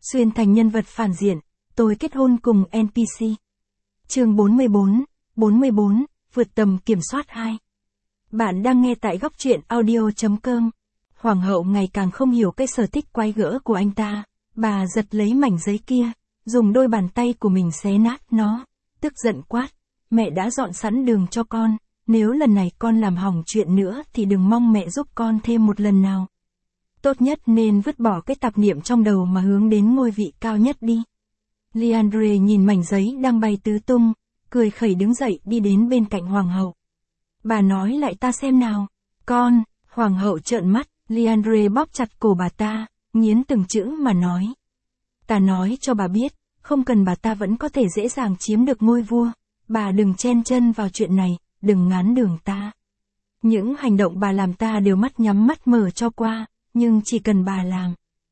Xuyên thành nhân vật phản diện, tôi kết hôn cùng NPC. Chương 44, vượt tầm kiểm soát 2. Bạn đang nghe tại góc truyện audio.com. Hoàng hậu ngày càng không hiểu cái sở thích quái gở của anh ta. Bà giật lấy mảnh giấy kia, dùng đôi bàn tay của mình xé nát nó, tức giận quát. Mẹ đã dọn sẵn đường cho con, nếu lần này con làm hỏng chuyện nữa thì đừng mong mẹ giúp con thêm một lần nào. Tốt nhất nên vứt bỏ cái tạp niệm trong đầu mà hướng đến ngôi vị cao nhất đi. Liandre nhìn mảnh giấy đang bay tứ tung, cười khẩy đứng dậy đi đến bên cạnh hoàng hậu. Bà nói lại ta xem nào. Con, hoàng hậu trợn mắt, Liandre bóp chặt cổ bà ta, nghiến từng chữ mà nói. Ta nói cho bà biết, không cần bà ta vẫn có thể dễ dàng chiếm được ngôi vua. Bà đừng chen chân vào chuyện này, đừng ngán đường ta. Những hành động bà làm ta đều mắt nhắm mắt mở cho qua, nhưng chỉ cần bà làm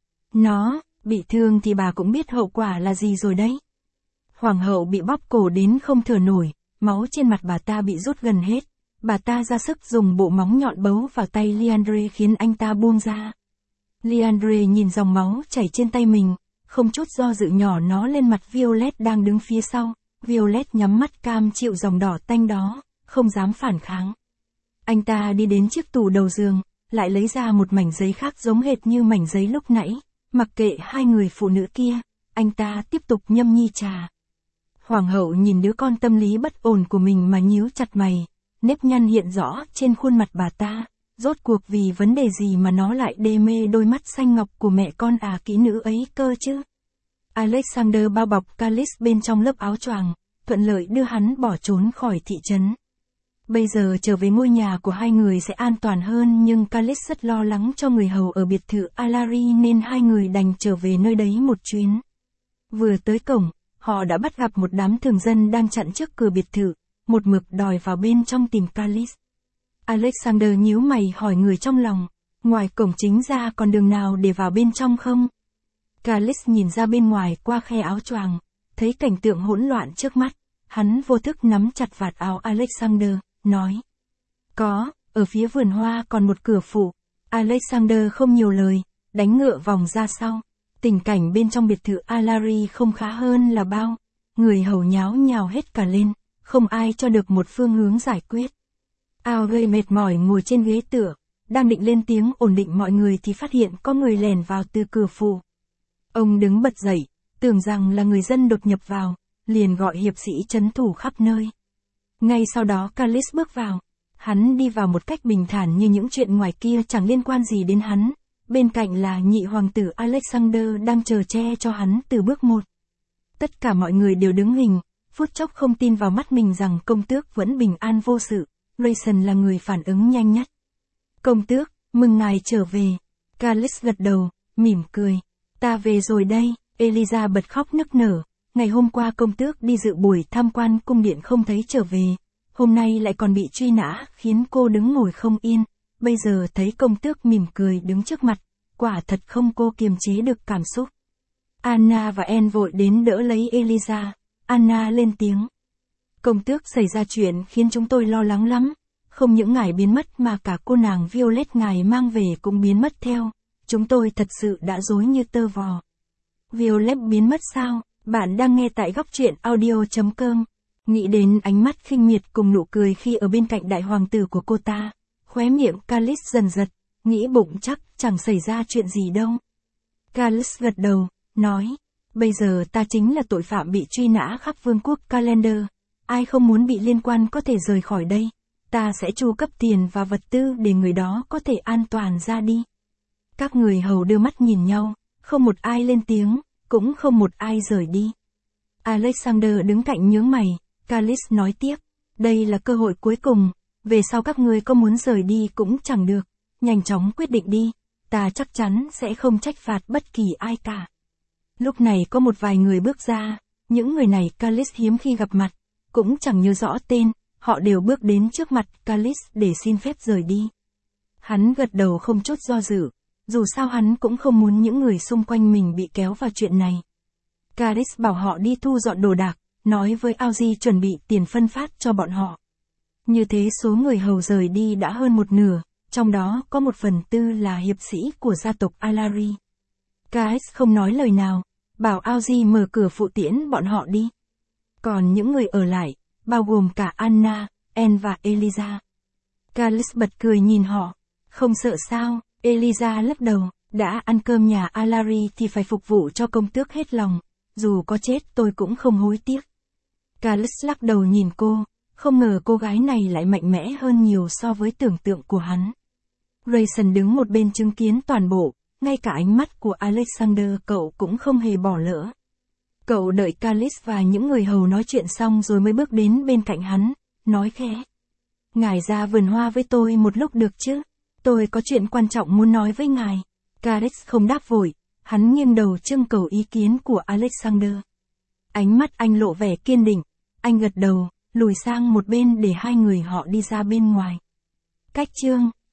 nó bị thương thì bà cũng biết hậu quả là gì rồi đấy. Hoàng hậu bị bóp cổ đến không thở nổi, máu trên mặt bà ta bị rút gần hết. Bà ta ra sức dùng bộ móng nhọn bấu vào tay Liandre khiến anh ta buông ra. Liandre nhìn dòng máu chảy trên tay mình, không chút do dự nhỏ nó lên mặt Violet đang đứng phía sau. Violet nhắm mắt cam chịu dòng đỏ tanh đó, không dám phản kháng. Anh ta đi đến chiếc tủ đầu giường, lại lấy ra một mảnh giấy khác giống hệt như mảnh giấy lúc nãy. Mặc kệ hai người phụ nữ kia, anh ta tiếp tục nhâm nhi trà. Hoàng hậu nhìn đứa con tâm lý bất ổn của mình mà nhíu chặt mày, nếp nhăn hiện rõ trên khuôn mặt bà ta. Rốt cuộc vì vấn đề gì mà nó lại đê mê đôi mắt xanh ngọc của mẹ con kỹ nữ ấy cơ chứ? Alexander bao bọc Callis bên trong lớp áo choàng, thuận lợi đưa hắn bỏ trốn khỏi thị trấn. Bây giờ trở về ngôi nhà của hai người sẽ an toàn hơn, nhưng Callis rất lo lắng cho người hầu ở biệt thự Alari nên hai người đành trở về nơi đấy một chuyến. Vừa tới cổng, họ đã bắt gặp một đám thường dân đang chặn trước cửa biệt thự, một mực đòi vào bên trong tìm Callis. Alexander nhíu mày hỏi người trong lòng, ngoài cổng chính ra còn đường nào để vào bên trong không? Callis nhìn ra bên ngoài qua khe áo choàng, thấy cảnh tượng hỗn loạn trước mắt, hắn vô thức nắm chặt vạt áo Alexander, nói. Có, ở phía vườn hoa còn một cửa phụ. Alexander không nhiều lời, đánh ngựa vòng ra sau. Tình cảnh bên trong biệt thự Alari không khá hơn là bao. Người hầu nháo nhào hết cả lên, không ai cho được một phương hướng giải quyết. Audrey mệt mỏi ngồi trên ghế tựa, đang định lên tiếng ổn định mọi người thì phát hiện có người lèn vào từ cửa phụ. Ông đứng bật dậy, tưởng rằng là người dân đột nhập vào, liền gọi hiệp sĩ trấn thủ khắp nơi. Ngay sau đó Callis bước vào. Hắn đi vào một cách bình thản như những chuyện ngoài kia chẳng liên quan gì đến hắn. Bên cạnh là nhị hoàng tử Alexander đang chờ che cho hắn từ bước một. Tất cả mọi người đều đứng hình, phút chốc không tin vào mắt mình rằng công tước vẫn bình an vô sự. Rayson là người phản ứng nhanh nhất. Công tước, mừng ngài trở về. Callis gật đầu, mỉm cười. Ta về rồi đây. Eliza bật khóc nức nở. Ngày hôm qua công tước đi dự buổi tham quan cung điện không thấy trở về. Hôm nay lại còn bị truy nã, khiến cô đứng ngồi không yên. Bây giờ thấy công tước mỉm cười đứng trước mặt, quả thật không cô kiềm chế được cảm xúc. Anna và Anne vội đến đỡ lấy Eliza. Anna lên tiếng. Công tước xảy ra chuyện khiến chúng tôi lo lắng lắm. Không những ngài biến mất mà cả cô nàng Violet ngài mang về cũng biến mất theo. Chúng tôi thật sự đã rối như tơ vò. Violet biến mất sao? Bạn đang nghe tại góc truyện audio.com. Nghĩ đến ánh mắt khinh miệt cùng nụ cười khi ở bên cạnh đại hoàng tử của cô ta. Khóe miệng Callis dần giật, nghĩ bụng chắc chẳng xảy ra chuyện gì đâu. Callis gật đầu, nói. Bây giờ ta chính là tội phạm bị truy nã khắp vương quốc Calendar. Ai không muốn bị liên quan có thể rời khỏi đây. Ta sẽ chu cấp tiền và vật tư để người đó có thể an toàn ra đi. Các người hầu đưa mắt nhìn nhau, không một ai lên tiếng, cũng không một ai rời đi. Alexander đứng cạnh nhướng mày, Callis nói tiếp. Đây là cơ hội cuối cùng, về sau các ngươi có muốn rời đi cũng chẳng được. Nhanh chóng quyết định đi, ta chắc chắn sẽ không trách phạt bất kỳ ai cả. Lúc này có một vài người bước ra, những người này Callis hiếm khi gặp mặt, cũng chẳng nhớ rõ tên, họ đều bước đến trước mặt Callis để xin phép rời đi. Hắn gật đầu không chút do dự, dù sao hắn cũng không muốn những người xung quanh mình bị kéo vào chuyện này. Callis bảo họ đi thu dọn đồ đạc, nói với Audrey chuẩn bị tiền phân phát cho bọn họ. Như thế số người hầu rời đi đã hơn một nửa, trong đó có 1/4 là hiệp sĩ của gia tộc Alari. Callis không nói lời nào, bảo Audrey mở cửa phụ tiễn bọn họ đi. Còn những người ở lại, bao gồm cả Anna, Anne và Eliza. Carlos bật cười nhìn họ. Không sợ sao, Eliza lắc đầu, đã ăn cơm nhà Alary thì phải phục vụ cho công tước hết lòng. Dù có chết tôi cũng không hối tiếc. Carlos lắc đầu nhìn cô, không ngờ cô gái này lại mạnh mẽ hơn nhiều so với tưởng tượng của hắn. Grayson đứng một bên chứng kiến toàn bộ, ngay cả ánh mắt của Alexander cậu cũng không hề bỏ lỡ. Cậu đợi Carlos và những người hầu nói chuyện xong rồi mới bước đến bên cạnh hắn, nói khẽ. Ngài ra vườn hoa với tôi một lúc được chứ? Tôi có chuyện quan trọng muốn nói với ngài. Carlos không đáp vội, hắn nghiêng đầu trưng cầu ý kiến của Alexander. Ánh mắt anh lộ vẻ kiên định, anh gật đầu, lùi sang một bên để hai người họ đi ra bên ngoài. Cách chương